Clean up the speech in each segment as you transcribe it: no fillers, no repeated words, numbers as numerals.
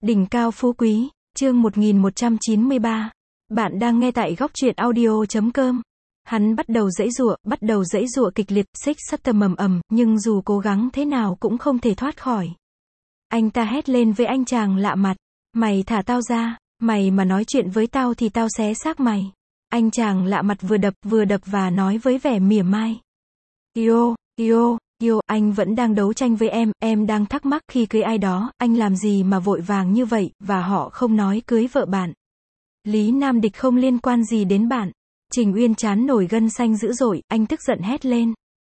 Đỉnh cao phú quý, chương 1193. Bạn đang nghe tại góc truyện audio.com. Hắn bắt đầu giãy giụa kịch liệt, xích sắt tầm ầm, nhưng dù cố gắng thế nào cũng không thể thoát khỏi. Anh ta hét lên với anh chàng lạ mặt. Mày thả tao ra, mày mà nói chuyện với tao thì tao xé xác mày. Anh chàng lạ mặt vừa đập và nói với vẻ mỉa mai. Yo, anh vẫn đang đấu tranh với em đang thắc mắc khi cưới ai đó, anh làm gì mà vội vàng như vậy, và họ không nói cưới vợ bạn. Lý Nam Địch không liên quan gì đến bạn. Trình Uyên trán nổi gân xanh dữ dội, anh tức giận hét lên.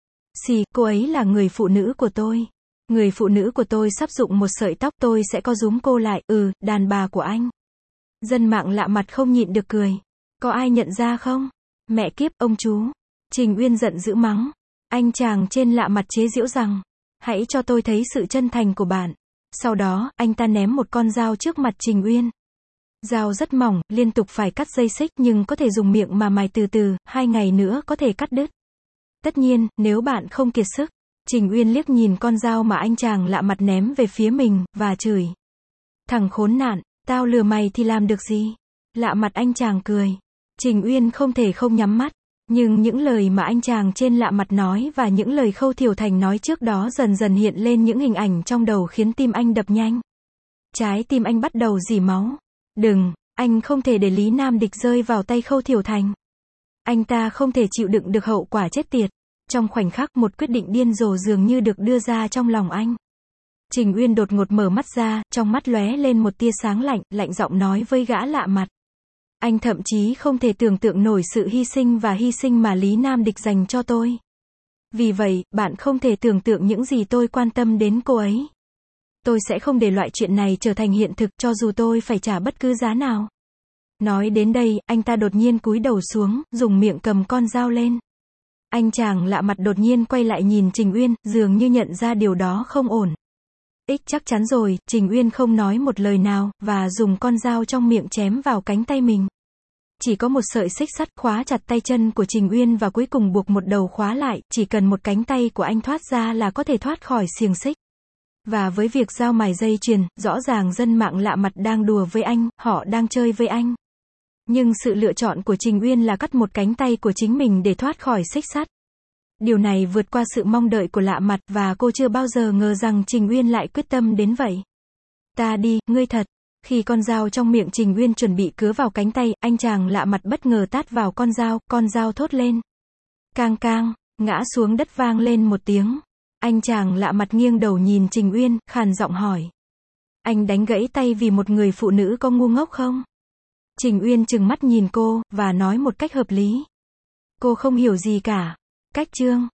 Cô ấy là người phụ nữ của tôi. Người phụ nữ của tôi sắp rụng một sợi tóc, tôi sẽ co rúm cô lại, đàn bà của anh. Dân mạng lạ mặt không nhịn được cười. Có ai nhận ra không? Mẹ kiếp, ông chú. Trình Uyên giận dữ mắng. Anh chàng trên lạ mặt chế giễu rằng, hãy cho tôi thấy sự chân thành của bạn. Sau đó, anh ta ném một con dao trước mặt Trình Uyên. Dao rất mỏng, liên tục phải cắt dây xích, nhưng có thể dùng miệng mà mài từ từ, 2 ngày nữa có thể cắt đứt. Tất nhiên, nếu bạn không kiệt sức. Trình Uyên liếc nhìn con dao mà anh chàng lạ mặt ném về phía mình, và chửi. Thằng khốn nạn, tao lừa mày thì làm được gì? Lạ mặt anh chàng cười. Trình Uyên không thể không nhắm mắt. Nhưng những lời mà anh chàng trên lạ mặt nói và những lời Khâu Thiểu Thành nói trước đó dần dần hiện lên những hình ảnh trong đầu khiến tim anh đập nhanh. Trái tim anh bắt đầu rỉ máu. Đừng, anh không thể để Lý Nam Địch rơi vào tay Khâu Thiểu Thành. Anh ta không thể chịu đựng được hậu quả chết tiệt. Trong khoảnh khắc một quyết định điên rồ dường như được đưa ra trong lòng anh. Trình Uyên đột ngột mở mắt ra, trong mắt lóe lên một tia sáng lạnh giọng nói với gã lạ mặt. Anh thậm chí không thể tưởng tượng nổi sự hy sinh mà Lý Nam Địch dành cho tôi. Vì vậy, bạn không thể tưởng tượng những gì tôi quan tâm đến cô ấy. Tôi sẽ không để loại chuyện này trở thành hiện thực, cho dù tôi phải trả bất cứ giá nào. Nói đến đây, anh ta đột nhiên cúi đầu xuống, dùng miệng cầm con dao lên. Anh chàng lạ mặt đột nhiên quay lại nhìn Trình Uyên, dường như nhận ra điều đó không ổn. Chắc chắn rồi, Trình Uyên không nói một lời nào, và dùng con dao trong miệng chém vào cánh tay mình. Chỉ có một sợi xích sắt khóa chặt tay chân của Trình Uyên và cuối cùng buộc một đầu khóa lại, chỉ cần một cánh tay của anh thoát ra là có thể thoát khỏi xiềng xích. Và với việc giao mài dây chuyền, rõ ràng dân mạng lạ mặt đang đùa với anh, họ đang chơi với anh. Nhưng sự lựa chọn của Trình Uyên là cắt một cánh tay của chính mình để thoát khỏi xích sắt. Điều này vượt qua sự mong đợi của lạ mặt, và cô chưa bao giờ ngờ rằng Trình Uyên lại quyết tâm đến vậy. Ta đi, ngươi thật. Khi con dao trong miệng Trình Uyên chuẩn bị cứa vào cánh tay, anh chàng lạ mặt bất ngờ tát vào con dao thốt lên. Cang cang, ngã xuống đất vang lên một tiếng. Anh chàng lạ mặt nghiêng đầu nhìn Trình Uyên, khàn giọng hỏi. Anh đánh gãy tay vì một người phụ nữ có ngu ngốc không? Trình Uyên trừng mắt nhìn cô, và nói một cách hợp lý. Cô không hiểu gì cả. Cách chương.